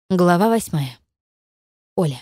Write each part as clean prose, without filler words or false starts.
Глава 8. Оля.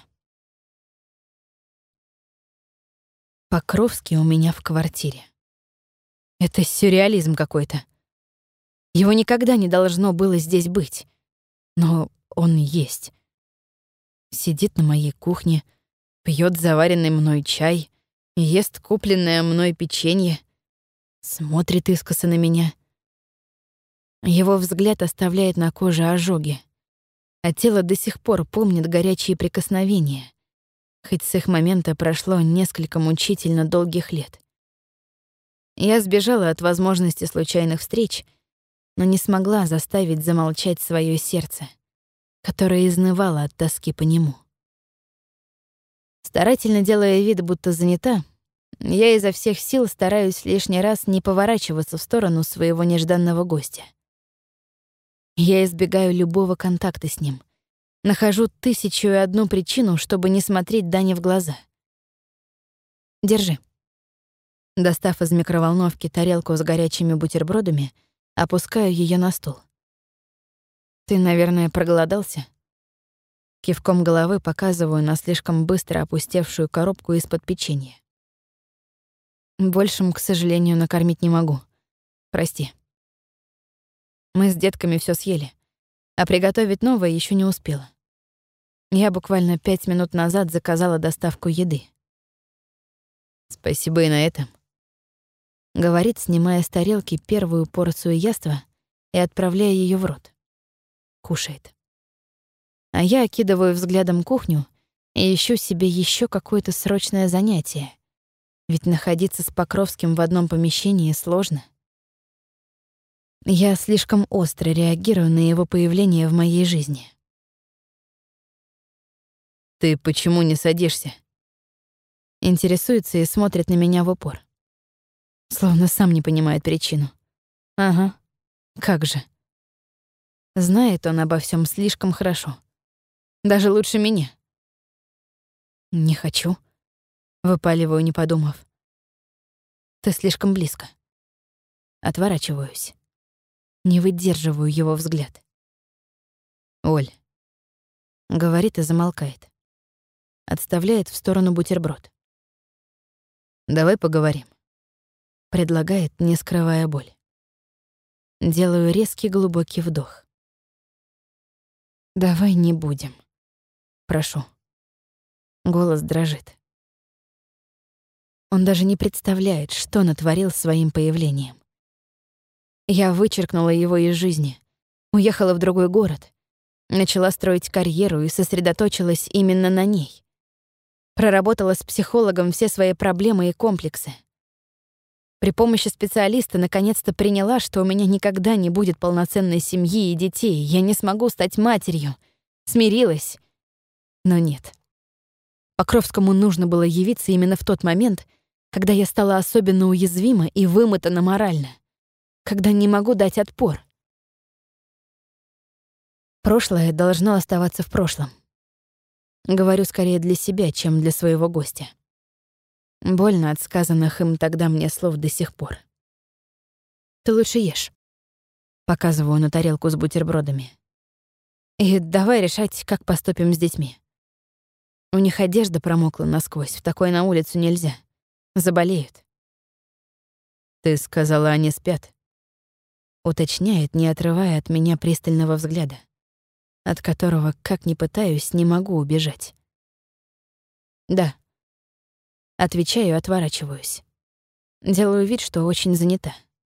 Покровский у меня в квартире. Это сюрреализм какой-то. Его никогда не должно было здесь быть. Но он есть. Сидит на моей кухне, пьет заваренный мной чай, ест купленное мной печенье, смотрит искоса на меня. Его взгляд оставляет на коже ожоги, а тело до сих пор помнит горячие прикосновения, хоть с их момента прошло несколько мучительно долгих лет. Я сбежала от возможности случайных встреч, но не смогла заставить замолчать свое сердце, которое изнывало от тоски по нему. Старательно делая вид, будто занята, я изо всех сил стараюсь лишний раз не поворачиваться в сторону своего нежданного гостя. Я избегаю любого контакта с ним. Нахожу 1001 причину, чтобы не смотреть Дане в глаза. Держи. Достав из микроволновки тарелку с горячими бутербродами, опускаю ее на стол. Ты, наверное, проголодался? Кивком головы показываю на слишком быстро опустевшую коробку из-под печенья. Большим, к сожалению, накормить не могу. Прости. Мы с детками все съели, а приготовить новое еще не успела. Я буквально 5 минут назад заказала доставку еды. Спасибо и на этом. Говорит, снимая с тарелки первую порцию яства и отправляя ее в рот. Кушает. А я окидываю взглядом кухню и ищу себе еще какое-то срочное занятие. Ведь находиться с Покровским в одном помещении сложно. Я слишком остро реагирую на его появление в моей жизни. «Ты почему не садишься?» Интересуется и смотрит на меня в упор. Словно сам не понимает причину. Ага, как же. Знает он обо всем слишком хорошо. Даже лучше меня. Не хочу. Выпаливаю, не подумав. Ты слишком близко. Отворачиваюсь. Не выдерживаю его взгляд. «Оль», — говорит и замолкает. Отставляет в сторону бутерброд. «Давай поговорим», — предлагает, не скрывая боль. Делаю резкий глубокий вдох. «Давай не будем. Прошу». Голос дрожит. Он даже не представляет, что натворил своим появлением. Я вычеркнула его из жизни, уехала в другой город, начала строить карьеру и сосредоточилась именно на ней. Проработала с психологом все свои проблемы и комплексы. При помощи специалиста наконец-то приняла, что у меня никогда не будет полноценной семьи и детей, я не смогу стать матерью. Смирилась. Но нет. Покровскому нужно было явиться именно в тот момент, когда я стала особенно уязвима и вымотана морально, когда не могу дать отпор. Прошлое должно оставаться в прошлом. Говорю скорее для себя, чем для своего гостя. Больно от сказанных им тогда мне слов до сих пор. Ты лучше ешь. Показываю на тарелку с бутербродами. И давай решать, как поступим с детьми. У них одежда промокла насквозь, в такой на улицу нельзя. Заболеют. Ты сказала, они спят. Уточняет, не отрывая от меня пристального взгляда, от которого, как ни пытаюсь, не могу убежать. Да. Отвечаю, отворачиваюсь. Делаю вид, что очень занята.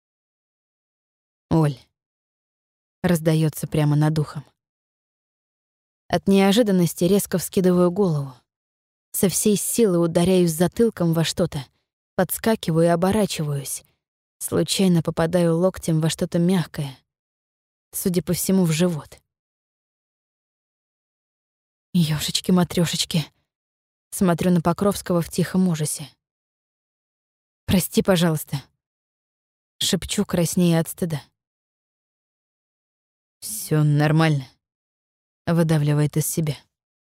Оль. Раздается прямо над ухом. От неожиданности резко вскидываю голову. Со всей силы ударяюсь затылком во что-то, подскакиваю и оборачиваюсь. Случайно попадаю локтем во что-то мягкое, судя по всему, в живот. Ёшечки-матрёшечки. Смотрю на Покровского в тихом ужасе. «Прости, пожалуйста», — шепчу, краснея от стыда. «Всё нормально», — выдавливает из себя.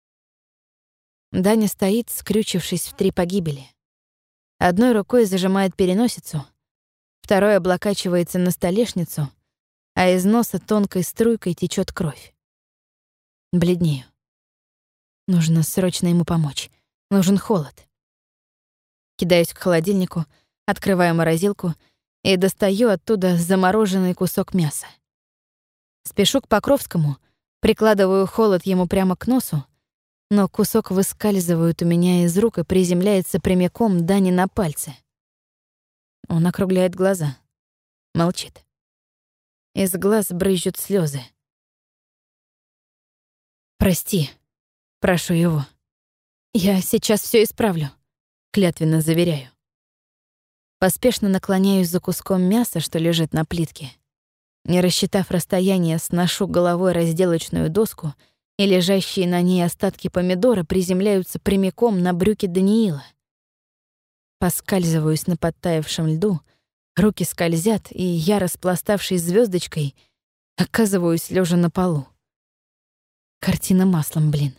Даня стоит, скрючившись в 3 погибели. Одной рукой зажимает переносицу, второй облокачивается на столешницу, а из носа тонкой струйкой течет кровь. Бледнею. Нужно срочно ему помочь. Нужен холод. Кидаюсь к холодильнику, открываю морозилку и достаю оттуда замороженный кусок мяса. Спешу к Покровскому, прикладываю холод ему прямо к носу, но кусок выскальзывает у меня из рук и приземляется прямиком Дане на пальцы. Он округляет глаза. Молчит. Из глаз брызжут слезы. «Прости», — прошу его. «Я сейчас все исправлю», — клятвенно заверяю. Поспешно наклоняюсь за куском мяса, что лежит на плитке. Не рассчитав расстояние, сношу головой разделочную доску, и лежащие на ней остатки помидора приземляются прямиком на брюки Даниила. Поскальзываюсь на подтаявшем льду, руки скользят, и я, распластавшись звездочкой, оказываюсь лежа на полу. Картина маслом, блин.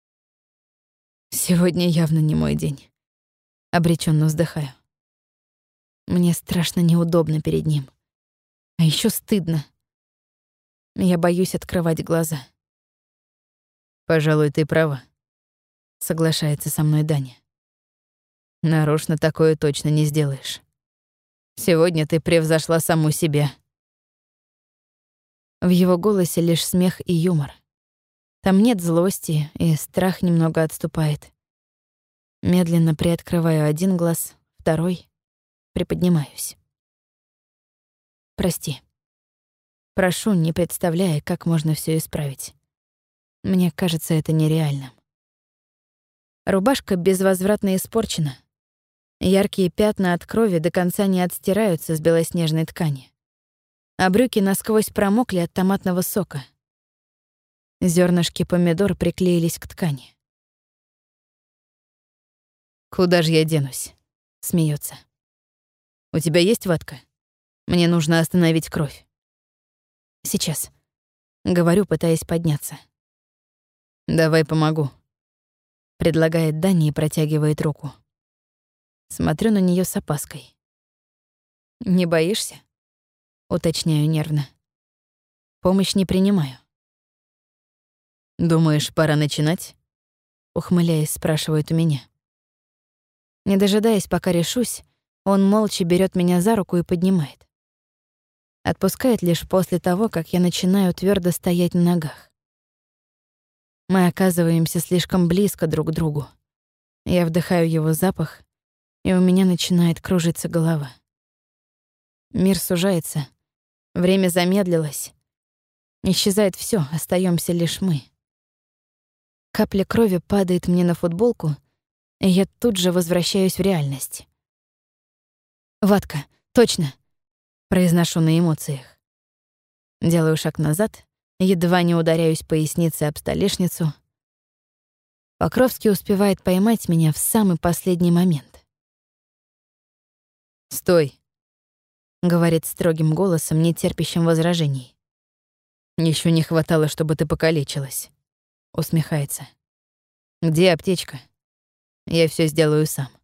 Сегодня явно не мой день. Обреченно вздыхаю. Мне страшно неудобно перед ним. А еще стыдно. Я боюсь открывать глаза. «Пожалуй, ты права», — соглашается со мной Даня. «Нарочно такое точно не сделаешь. Сегодня ты превзошла саму себя». В его голосе лишь смех и юмор. Там нет злости, и страх немного отступает. Медленно приоткрываю один глаз, второй, приподнимаюсь. «Прости. Прошу, не представляя, как можно все исправить. Мне кажется, это нереальным». Рубашка безвозвратно испорчена. Яркие пятна от крови до конца не отстираются с белоснежной ткани. А брюки насквозь промокли от томатного сока. Зернышки помидор приклеились к ткани. «Куда же я денусь?» — смеется. «У тебя есть ватка? Мне нужно остановить кровь». «Сейчас», — говорю, пытаясь подняться. «Давай помогу», — предлагает Дани и протягивает руку. Смотрю на нее с опаской. «Не боишься?» — уточняю нервно. «Помощь не принимаю». «Думаешь, пора начинать?» — ухмыляясь, спрашивает у меня. Не дожидаясь, пока решусь, он молча берет меня за руку и поднимает. Отпускает лишь после того, как я начинаю твердо стоять на ногах. Мы оказываемся слишком близко друг к другу. Я вдыхаю его запах, и у меня начинает кружиться голова. Мир сужается, время замедлилось. Исчезает все, остаемся лишь мы. Капля крови падает мне на футболку, и я тут же возвращаюсь в реальность. «Ватка, точно!» — произношу на эмоциях. Делаю шаг назад, едва не ударяюсь поясницей об столешницу. Покровский успевает поймать меня в самый последний момент. «Стой!» — говорит строгим голосом, не терпящим возражений. «Ещё не хватало, чтобы ты покалечилась», — усмехается. «Где аптечка? Я всё сделаю сам».